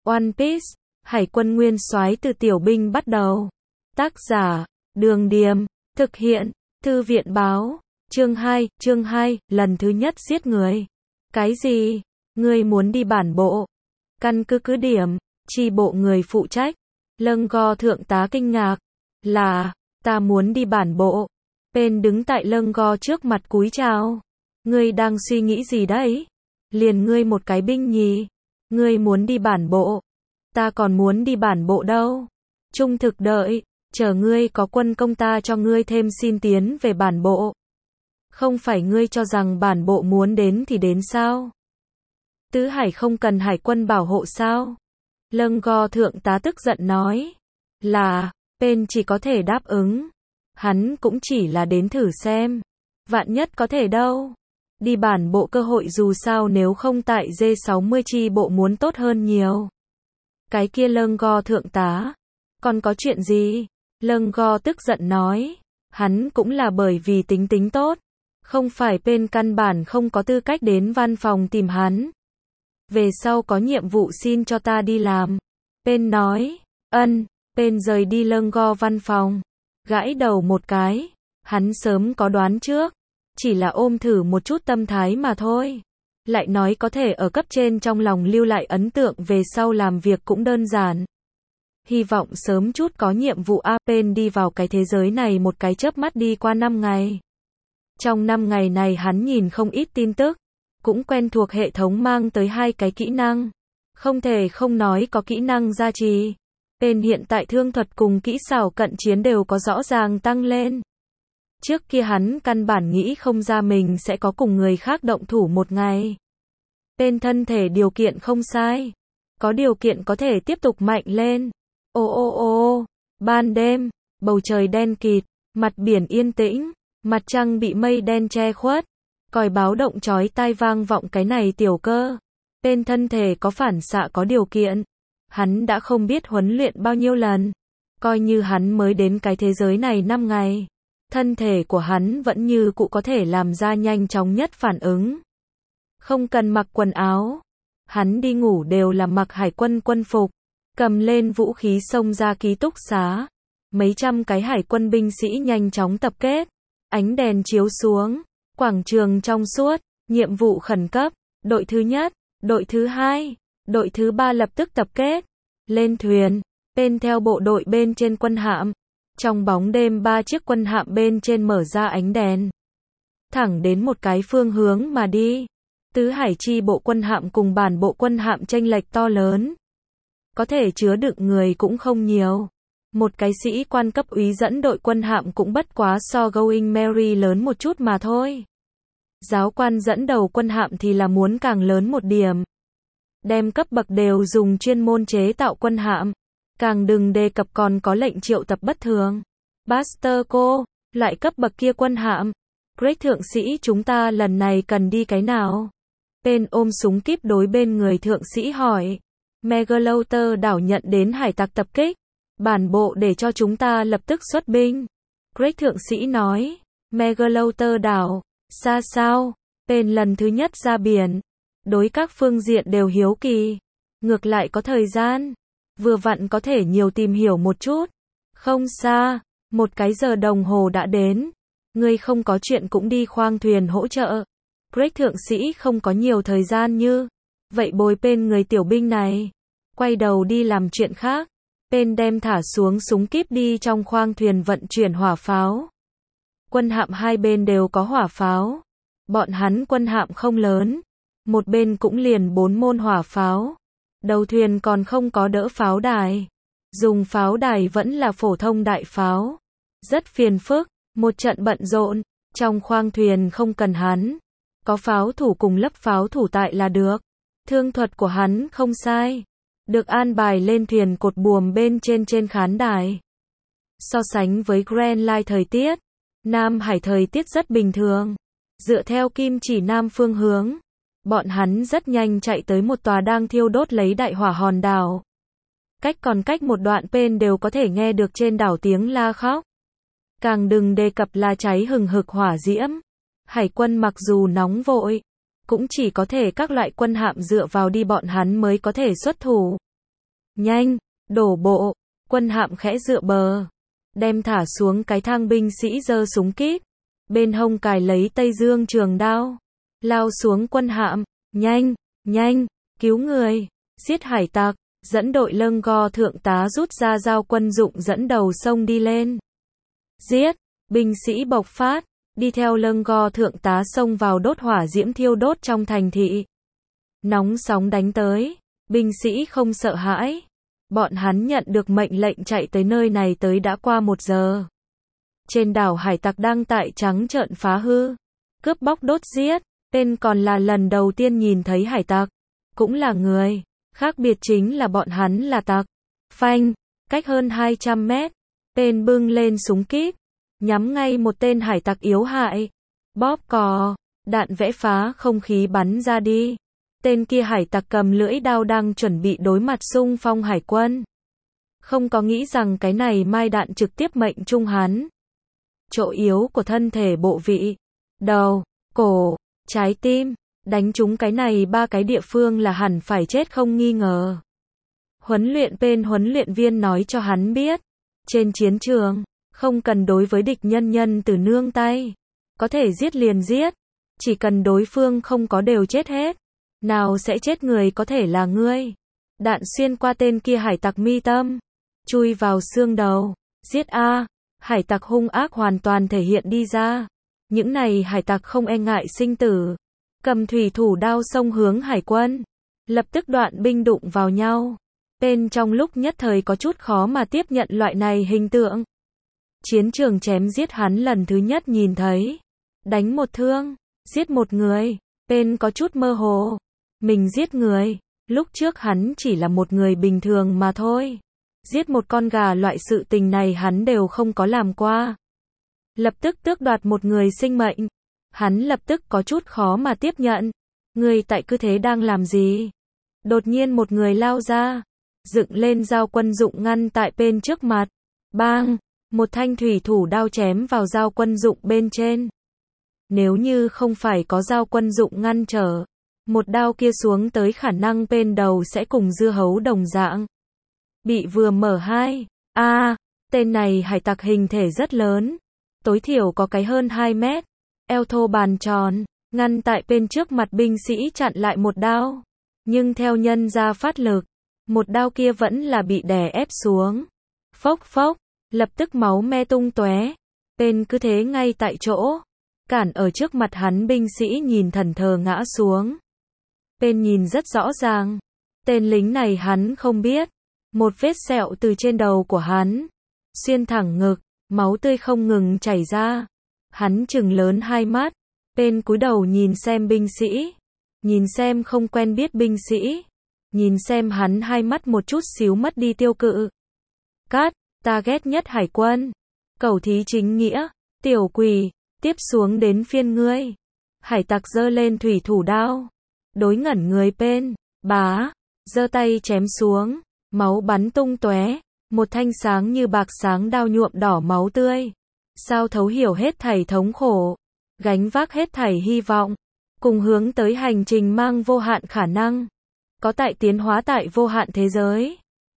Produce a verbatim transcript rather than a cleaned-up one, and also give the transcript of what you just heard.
One Piece, Hải quân nguyên soái từ tiểu binh bắt đầu. Tác giả, Đường Điềm, thực hiện, Thư viện báo, chương hai, chương hai, lần thứ nhất giết người. Cái gì? Ngươi muốn đi bản bộ? Căn cứ cứ điểm, chi bộ người phụ trách. Lâng go thượng tá kinh ngạc. Là, ta muốn đi bản bộ. Pen đứng tại lâng go trước mặt cúi chào. Ngươi đang suy nghĩ gì đấy? Liền ngươi một cái binh nhì. Ngươi muốn đi bản bộ. Ta còn muốn đi bản bộ đâu. Trung thực đợi, chờ ngươi có quân công ta cho ngươi thêm xin tiến về bản bộ. Không phải ngươi cho rằng bản bộ muốn đến thì đến sao? Tứ Hải không cần hải quân bảo hộ sao? Lâng go thượng tá tức giận nói. Là, Pen chỉ có thể đáp ứng. Hắn cũng chỉ là đến thử xem. Vạn nhất có thể đâu. Đi bản bộ cơ hội dù sao nếu không tại G sáu mươi chi bộ muốn tốt hơn nhiều. Cái kia lâng go thượng tá. Còn có chuyện gì? Lâng go tức giận nói. Hắn cũng là bởi vì tính tính tốt. Không phải Pen căn bản không có tư cách đến văn phòng tìm hắn. Về sau có nhiệm vụ xin cho ta đi làm. Pen nói. Ân. Pen rời đi lâng go văn phòng. Gãi đầu một cái. Hắn sớm có đoán trước. Chỉ là ôm thử một chút tâm thái mà thôi. Lại nói có thể ở cấp trên trong lòng lưu lại ấn tượng về sau làm việc cũng đơn giản. Hy vọng sớm chút có nhiệm vụ. A Pen đi vào cái thế giới này một cái chớp mắt đi qua năm ngày. Trong năm ngày này hắn nhìn không ít tin tức. Cũng quen thuộc hệ thống mang tới hai cái kỹ năng. Không thể không nói có kỹ năng gia trì. Pen hiện tại thương thuật cùng kỹ xảo cận chiến đều có rõ ràng tăng lên. Trước kia hắn căn bản nghĩ không ra mình sẽ có cùng người khác động thủ một ngày. Pen thân thể điều kiện không sai. Có điều kiện có thể tiếp tục mạnh lên. Ô ô ô, ban đêm, bầu trời đen kịt, mặt biển yên tĩnh, mặt trăng bị mây đen che khuất. Còi báo động chói tai vang vọng cái này tiểu cơ. Pen thân thể có phản xạ có điều kiện. Hắn đã không biết huấn luyện bao nhiêu lần. Coi như hắn mới đến cái thế giới này năm ngày. Thân thể của hắn vẫn như cũ có thể làm ra nhanh chóng nhất phản ứng. Không cần mặc quần áo. Hắn đi ngủ đều là mặc hải quân quân phục. Cầm lên vũ khí xông ra ký túc xá. Mấy trăm cái hải quân binh sĩ nhanh chóng tập kết. Ánh đèn chiếu xuống. Quảng trường trong suốt. Nhiệm vụ khẩn cấp. Đội thứ nhất, đội thứ hai, đội thứ ba lập tức tập kết. Lên thuyền. Pen theo bộ đội bên trên quân hạm. Trong bóng đêm ba chiếc quân hạm bên trên mở ra ánh đèn. Thẳng đến một cái phương hướng mà đi. Tứ Hải chi bộ quân hạm cùng bản bộ quân hạm chênh lệch to lớn. Có thể chứa đựng người cũng không nhiều. Một cái sĩ quan cấp úy dẫn đội quân hạm cũng bất quá so Going Merry lớn một chút mà thôi. Giáo quan dẫn đầu quân hạm thì là muốn càng lớn một điểm. Đem cấp bậc đều dùng chuyên môn chế tạo quân hạm. Càng đừng đề cập còn có lệnh triệu tập bất thường. Buster cô, loại cấp bậc kia quân hạm. Greg thượng sĩ chúng ta lần này cần đi cái nào? Pen ôm súng kíp đối bên người thượng sĩ hỏi. Megaloter đảo nhận đến hải tặc tập kích. Bản bộ để cho chúng ta lập tức xuất binh. Greg thượng sĩ nói. Megaloter đảo, xa sao? Pen lần thứ nhất ra biển. Đối các phương diện đều hiếu kỳ. Ngược lại có thời gian. Vừa vặn có thể nhiều tìm hiểu một chút. Không xa, một cái giờ đồng hồ đã đến. Ngươi không có chuyện cũng đi khoang thuyền hỗ trợ. Greg thượng sĩ không có nhiều thời gian như. Vậy bồi Pen người tiểu binh này. Quay đầu đi làm chuyện khác. Pen đem thả xuống súng kíp đi trong khoang thuyền vận chuyển hỏa pháo. Quân hạm hai bên đều có hỏa pháo. Bọn hắn quân hạm không lớn. Một bên cũng liền bốn môn hỏa pháo. Đầu thuyền còn không có đỡ pháo đài. Dùng pháo đài vẫn là phổ thông đại pháo. Rất phiền phức, một trận bận rộn. Trong khoang thuyền không cần hắn. Có pháo thủ cùng lấp pháo thủ tại là được. Thương thuật của hắn không sai. Được an bài lên thuyền cột buồm bên trên trên khán đài. So sánh với Grand Line thời tiết. Nam Hải thời tiết rất bình thường. Dựa theo kim chỉ nam phương hướng. Bọn hắn rất nhanh chạy tới một tòa đang thiêu đốt lấy đại hỏa hòn đảo. Cách còn cách một đoạn Pen đều có thể nghe được trên đảo tiếng la khóc. Càng đừng đề cập là cháy hừng hực hỏa diễm. Hải quân mặc dù nóng vội, cũng chỉ có thể các loại quân hạm dựa vào đi bọn hắn mới có thể xuất thủ. nhanh, đổ bộ, quân hạm khẽ dựa bờ, đem thả xuống cái thang binh sĩ giơ súng kíp, bên hông cài lấy Tây Dương trường đao, lao xuống quân hạm, nhanh, nhanh, cứu người, giết hải tặc, dẫn đội lâng go thượng tá rút ra dao quân dụng dẫn đầu sông đi lên. Giết, binh sĩ bộc phát, đi theo lâng go thượng tá xông vào đốt hỏa diễm thiêu đốt trong thành thị. Nóng sóng đánh tới, binh sĩ không sợ hãi. Bọn hắn nhận được mệnh lệnh chạy tới nơi này tới đã qua một giờ. Trên đảo hải tặc đang tại trắng trợn phá hư, cướp bóc đốt giết, tên còn là lần đầu tiên nhìn thấy hải tặc, cũng là người, khác biệt chính là bọn hắn là tặc. Phanh, cách hơn hai trăm mét, tên bưng lên súng kíp, nhắm ngay một tên hải tặc yếu hại, bóp cò, đạn vẽ phá không khí bắn ra đi. Tên kia hải tặc cầm lưỡi đao đang chuẩn bị đối mặt xung phong hải quân. Không có nghĩ rằng cái này mai đạn trực tiếp mệnh trung hắn. Chỗ yếu của thân thể bộ vị, đầu, cổ, trái tim, đánh trúng cái này ba cái địa phương là hẳn phải chết không nghi ngờ. Huấn luyện bên huấn luyện viên nói cho hắn biết, trên chiến trường, không cần đối với địch nhân nhân từ nương tay, có thể giết liền giết, chỉ cần đối phương không có đều chết hết. Nào sẽ chết người có thể là ngươi. Đạn xuyên qua tên kia hải tặc mi tâm, chui vào xương đầu, giết a. Hải tặc hung ác hoàn toàn thể hiện đi ra. Những này hải tặc không e ngại sinh tử, cầm thủy thủ đao xông hướng hải quân, lập tức đoạn binh đụng vào nhau. Tên trong lúc nhất thời có chút khó mà tiếp nhận loại này hình tượng. Chiến trường chém giết hắn lần thứ nhất nhìn thấy, đánh một thương, giết một người, tên có chút mơ hồ. Mình giết người, lúc trước hắn chỉ là một người bình thường mà thôi. Giết một con gà loại sự tình này hắn đều không có làm qua. Lập tức tước đoạt một người sinh mệnh. Hắn lập tức có chút khó mà tiếp nhận. Người tại cứ thế đang làm gì? Đột nhiên một người lao ra, dựng lên dao quân dụng ngăn tại bên trước mặt. Bang! Một thanh thủy thủ đao chém vào dao quân dụng bên trên. Nếu như không phải có dao quân dụng ngăn trở, một đao kia xuống tới khả năng bên đầu sẽ cùng dưa hấu đồng dạng. Bị vừa mở hai. A, à, tên này hải tặc hình thể rất lớn. Tối thiểu có cái hơn hai mét. Eo thô bàn tròn, ngăn tại bên trước mặt binh sĩ chặn lại một đao. Nhưng theo nhân ra phát lực, một đao kia vẫn là bị đè ép xuống. Phốc phốc, lập tức máu me tung tóe. Tên cứ thế ngay tại chỗ. Cản ở trước mặt hắn binh sĩ nhìn thần thờ ngã xuống. Tên nhìn rất rõ ràng. Tên lính này hắn không biết. Một vết sẹo từ trên đầu của hắn, xuyên thẳng ngực, máu tươi không ngừng chảy ra. Hắn trừng lớn hai mắt. Tên cúi đầu nhìn xem binh sĩ. Nhìn xem không quen biết binh sĩ. Nhìn xem hắn hai mắt một chút xíu mất đi tiêu cự. Cát, ta ghét nhất hải quân. Cẩu thí chính nghĩa. Tiểu quỷ, tiếp xuống đến phiên ngươi. Hải tặc giơ lên thủy thủ đao. Đối ngẩn người bên, bá, giơ tay chém xuống, máu bắn tung tóe, một thanh sáng như bạc sáng đao nhuộm đỏ máu tươi. Sao thấu hiểu hết thảy thống khổ, gánh vác hết thảy hy vọng, cùng hướng tới hành trình mang vô hạn khả năng, có tại tiến hóa tại vô hạn thế giới.